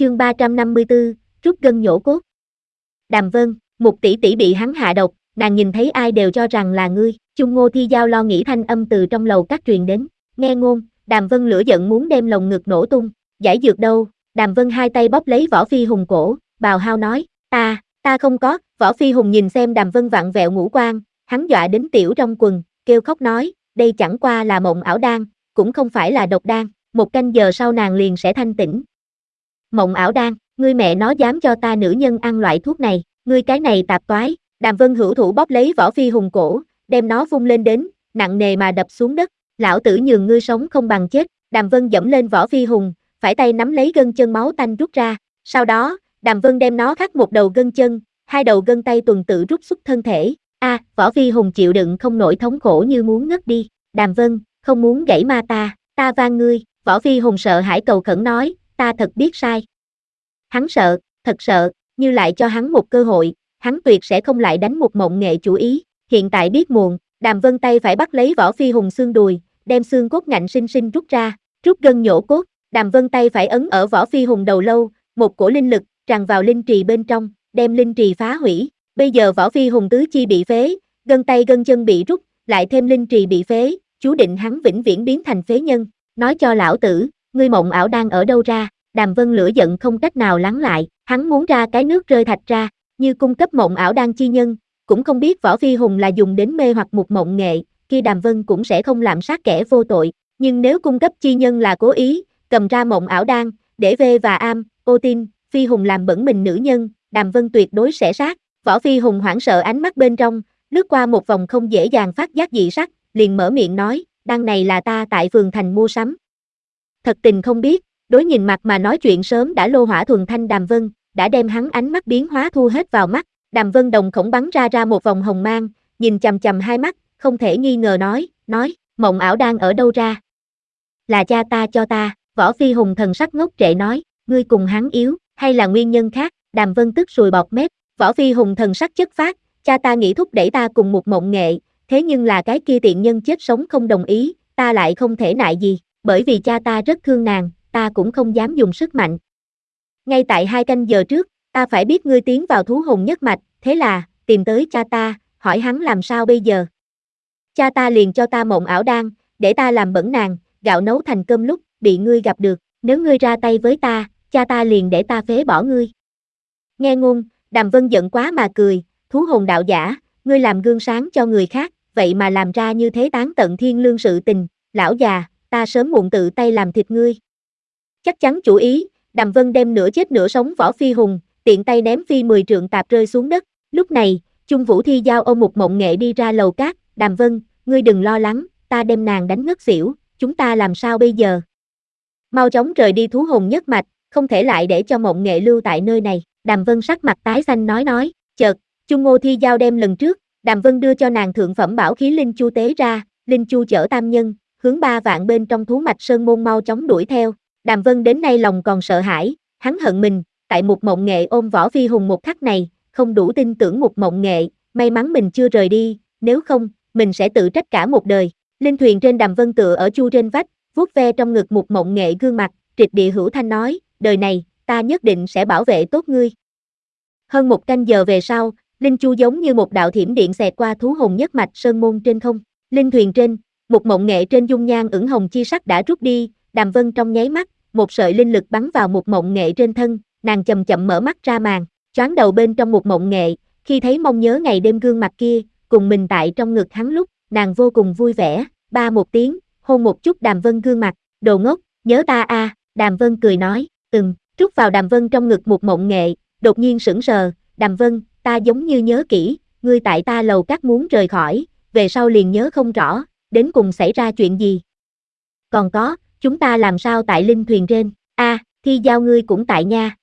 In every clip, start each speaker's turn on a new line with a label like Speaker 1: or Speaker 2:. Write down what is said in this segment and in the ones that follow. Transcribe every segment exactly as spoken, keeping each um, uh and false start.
Speaker 1: Chương ba trăm năm mươi tư, rút gân nhổ cốt. Đàm Vân, Mục tỷ tỷ bị hắn hạ độc, nàng nhìn thấy ai đều cho rằng là ngươi. Chung Ngô Thi Giao lo nghĩ thanh âm từ trong lầu các truyền đến. Nghe ngôn, Đàm Vân lửa giận muốn đem lồng ngực nổ tung. Giải dược đâu? Đàm Vân hai tay bóp lấy Võ Phi Hùng cổ, bào hao nói, ta, ta không có. Võ Phi Hùng nhìn xem Đàm Vân vặn vẹo ngũ quan, hắn dọa đến tiểu trong quần, kêu khóc nói, đây chẳng qua là mộng ảo đan, cũng không phải là độc đan, một canh giờ sau nàng liền sẽ thanh tỉnh. Mộng ảo đan, ngươi mẹ nó dám cho ta nữ nhân ăn loại thuốc này, ngươi cái này tạp toái. Đàm Vân hữu thủ bóp lấy Võ Phi Hùng cổ, đem nó vung lên đến, nặng nề mà đập xuống đất, lão tử nhường ngươi sống không bằng chết. Đàm Vân dẫm lên Võ Phi Hùng, phải tay nắm lấy gân chân máu tanh rút ra, sau đó, Đàm Vân đem nó khắc một đầu gân chân, hai đầu gân tay tuần tự rút xuất thân thể. A, à, Võ Phi Hùng chịu đựng không nổi thống khổ như muốn ngất đi. Đàm Vân, không muốn gãy ma ta, ta van ngươi. Võ Phi Hùng sợ hãi cầu khẩn nói, ta thật biết sai. Hắn sợ, thật sợ, như lại cho hắn một cơ hội, hắn tuyệt sẽ không lại đánh một mộng nghệ chủ ý. Hiện tại biết muộn, Đàm Vân tay phải bắt lấy Võ Phi Hùng xương đùi, đem xương cốt ngạnh sinh sinh rút ra, rút gân nhổ cốt. Đàm Vân tay phải ấn ở Võ Phi Hùng đầu lâu, một cổ linh lực tràn vào linh trì bên trong, đem linh trì phá hủy. Bây giờ Võ Phi Hùng tứ chi bị phế, gân tay gân chân bị rút, lại thêm linh trì bị phế, chú định hắn vĩnh viễn biến thành phế nhân. Nói cho lão tử, ngươi mộng ảo đang ở đâu ra? Đàm Vân lửa giận không cách nào lắng lại, hắn muốn ra cái nước rơi thạch ra, như cung cấp mộng ảo đan chi nhân, cũng không biết Võ Phi Hùng là dùng đến mê hoặc một mộng nghệ, kia Đàm Vân cũng sẽ không làm sát kẻ vô tội, nhưng nếu cung cấp chi nhân là cố ý, cầm ra mộng ảo đan, để V và Am, ô tin, Phi Hùng làm bẩn mình nữ nhân, Đàm Vân tuyệt đối sẽ sát. Võ Phi Hùng hoảng sợ ánh mắt bên trong, lướt qua một vòng không dễ dàng phát giác dị sắc, liền mở miệng nói, đan này là ta tại phường thành mua sắm. Thật tình không biết, đối nhìn mặt mà nói chuyện sớm đã lô hỏa thuần thanh Đàm Vân, đã đem hắn ánh mắt biến hóa thu hết vào mắt. Đàm Vân đồng khổng bắn ra ra một vòng hồng mang, nhìn chằm chằm hai mắt, không thể nghi ngờ nói, nói, mộng ảo đang ở đâu ra? Là cha ta cho ta. Võ Phi Hùng thần sắc ngốc trệ nói, ngươi cùng hắn yếu, hay là nguyên nhân khác? Đàm Vân tức sùi bọt mép. Võ Phi Hùng thần sắc chất phát, cha ta nghĩ thúc đẩy ta cùng một mộng nghệ, thế nhưng là cái kia tiện nhân chết sống không đồng ý, ta lại không thể nại gì, bởi vì cha ta rất thương nàng, ta cũng không dám dùng sức mạnh. Ngay tại hai canh giờ trước, ta phải biết ngươi tiến vào thú hồn nhất mạch, thế là, tìm tới cha ta, hỏi hắn làm sao bây giờ. Cha ta liền cho ta mộng ảo đan, để ta làm bẩn nàng, gạo nấu thành cơm lúc, bị ngươi gặp được, nếu ngươi ra tay với ta, cha ta liền để ta phế bỏ ngươi. Nghe ngôn, Đàm Vân giận quá mà cười, thú hồn đạo giả, ngươi làm gương sáng cho người khác, vậy mà làm ra như thế tán tận thiên lương sự tình, lão già, ta sớm muộn tự tay làm thịt ngươi. Chắc chắn chủ ý, Đàm Vân đem nửa chết nửa sống Võ Phi Hùng, tiện tay ném phi mười trượng tạp rơi xuống đất. Lúc này, Chung Vũ Thi Giao ôm một mộng nghệ đi ra lầu cát, Đàm Vân, ngươi đừng lo lắng, ta đem nàng đánh ngất xỉu, chúng ta làm sao bây giờ? Mau chóng rời đi thú hồn nhất mạch, không thể lại để cho mộng nghệ lưu tại nơi này. Đàm Vân sắc mặt tái xanh nói nói, chợt, Chung Ngô Thi Giao đem lần trước, Đàm Vân đưa cho nàng thượng phẩm bảo khí linh chu tế ra, linh chu chở tam nhân, hướng ba vạn bên trong thú mạch sơn môn mau chóng đuổi theo. Đàm Vân đến nay lòng còn sợ hãi, hắn hận mình, tại một mộng nghệ ôm Võ Phi Hùng một khắc này, không đủ tin tưởng một mộng nghệ, may mắn mình chưa rời đi, nếu không, mình sẽ tự trách cả một đời. Linh thuyền trên Đàm Vân tựa ở chu trên vách, vuốt ve trong ngực một mộng nghệ gương mặt, trịch địa hữu thanh nói, đời này, ta nhất định sẽ bảo vệ tốt ngươi. Hơn một canh giờ về sau, Linh chu giống như một đạo thiểm điện xẹt qua thú hồn nhất mạch sơn môn trên không. Linh thuyền trên, một mộng nghệ trên dung nhan ửng hồng chi sắc đã rút đi, Đàm Vân trong nháy mắt, một sợi linh lực bắn vào một mộng nghệ trên thân, nàng chậm chậm mở mắt ra màn, choáng đầu bên trong một mộng nghệ, khi thấy mong nhớ ngày đêm gương mặt kia, cùng mình tại trong ngực hắn lúc, nàng vô cùng vui vẻ, ba một tiếng, hôn một chút Đàm Vân gương mặt, đồ ngốc, nhớ ta a, à, Đàm Vân cười nói, ừm, trút vào Đàm Vân trong ngực một mộng nghệ, đột nhiên sững sờ, Đàm Vân, ta giống như nhớ kỹ, ngươi tại ta lầu các muốn rời khỏi, về sau liền nhớ không rõ, đến cùng xảy ra chuyện gì. Còn có, chúng ta làm sao tại linh thuyền trên, a, à, Thi Giao ngươi cũng tại nha.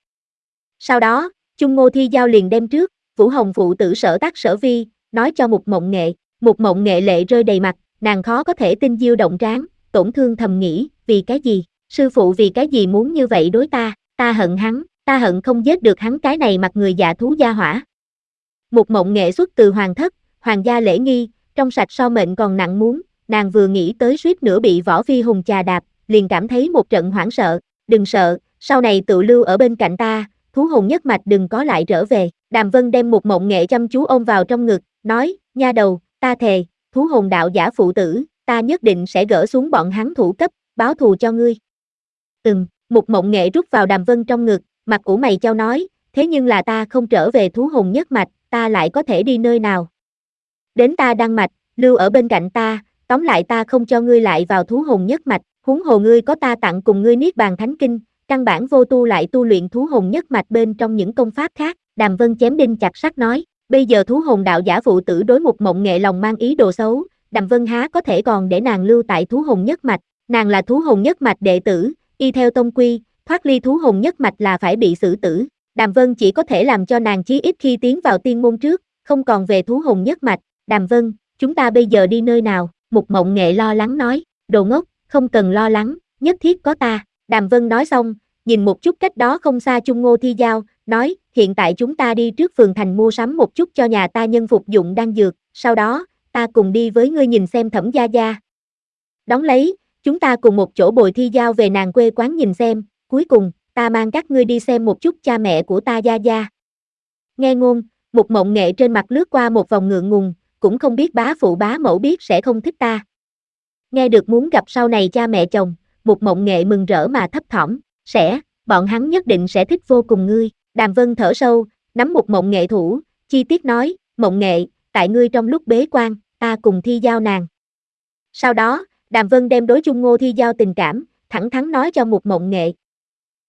Speaker 1: Sau đó, Chung Ngô Thi Giao liền đem trước, Vũ Hồng phụ tử sở tác sở vi, nói cho một mộng nghệ, một mộng nghệ lệ rơi đầy mặt, nàng khó có thể tin diêu động tráng, tổn thương thầm nghĩ, vì cái gì, sư phụ vì cái gì muốn như vậy đối ta, ta hận hắn, ta hận không giết được hắn cái này mặt người dạ thú gia hỏa. Một mộng nghệ xuất từ hoàng thất, hoàng gia lễ nghi, trong sạch so mệnh còn nặng muốn, nàng vừa nghĩ tới suýt nữa bị Võ Phi Hùng chà đạp, liền cảm thấy một trận hoảng sợ, đừng sợ, sau này tự lưu ở bên cạnh ta, thú hồn nhất mạch đừng có lại trở về. Đàm Vân đem Mục Mộng Nghệ chăm chú ôm vào trong ngực, nói, nha đầu, ta thề, thú hồn đạo giả phụ tử, ta nhất định sẽ gỡ xuống bọn hắn thủ cấp, báo thù cho ngươi. Ừm, Mục Mộng Nghệ rút vào Đàm Vân trong ngực, mặt ủ mày chau nói, thế nhưng là ta không trở về thú hồn nhất mạch, ta lại có thể đi nơi nào? Đến ta đăng mạch, lưu ở bên cạnh ta, tóm lại ta không cho ngươi lại vào thú hồn nhất mạch, huống hồ ngươi có ta tặng cùng ngươi Niết Bàn Thánh Kinh, căn bản vô tu lại tu luyện thú hồn nhất mạch bên trong những công pháp khác. Đàm Vân chém đinh chặt sắt nói, bây giờ thú hồn đạo giả phụ tử đối Mục Mộng Nghệ lòng mang ý đồ xấu, Đàm Vân há có thể còn để nàng lưu tại thú hồn nhất mạch, nàng là thú hồn nhất mạch đệ tử, y theo tông quy, thoát ly thú hồn nhất mạch là phải bị xử tử. Đàm Vân chỉ có thể làm cho nàng chí ít khi tiến vào tiên môn trước, không còn về thú hồn nhất mạch. Đàm Vân, chúng ta bây giờ đi nơi nào? Mục Mộng Nghệ lo lắng nói, đồ ngốc, không cần lo lắng, nhất thiết có ta. Đàm Vân nói xong, nhìn một chút cách đó không xa Chung Ngô Thi Giao, nói, hiện tại chúng ta đi trước phường thành mua sắm một chút cho nhà ta nhân phục dụng đan dược, sau đó, ta cùng đi với ngươi nhìn xem Thẩm gia gia. Đón lấy, chúng ta cùng một chỗ bồi Thi Giao về nàng quê quán nhìn xem, cuối cùng, ta mang các ngươi đi xem một chút cha mẹ của ta gia gia. Nghe ngôn, Mục Mộng Nghệ trên mặt lướt qua một vòng ngượng ngùng, cũng không biết bá phụ bá mẫu biết sẽ không thích ta. Nghe được muốn gặp sau này cha mẹ chồng, Mục Mộng Nghệ mừng rỡ mà thấp thỏm, sẽ, bọn hắn nhất định sẽ thích vô cùng ngươi. Đàm Vân thở sâu, nắm Mục Mộng Nghệ thủ, chi tiết nói, Mộng Nghệ, tại ngươi trong lúc bế quan, ta cùng Thi Giao nàng. Sau đó, Đàm Vân đem đối Chung Ngô Thi Giao tình cảm, thẳng thắn nói cho Mục Mộng Nghệ.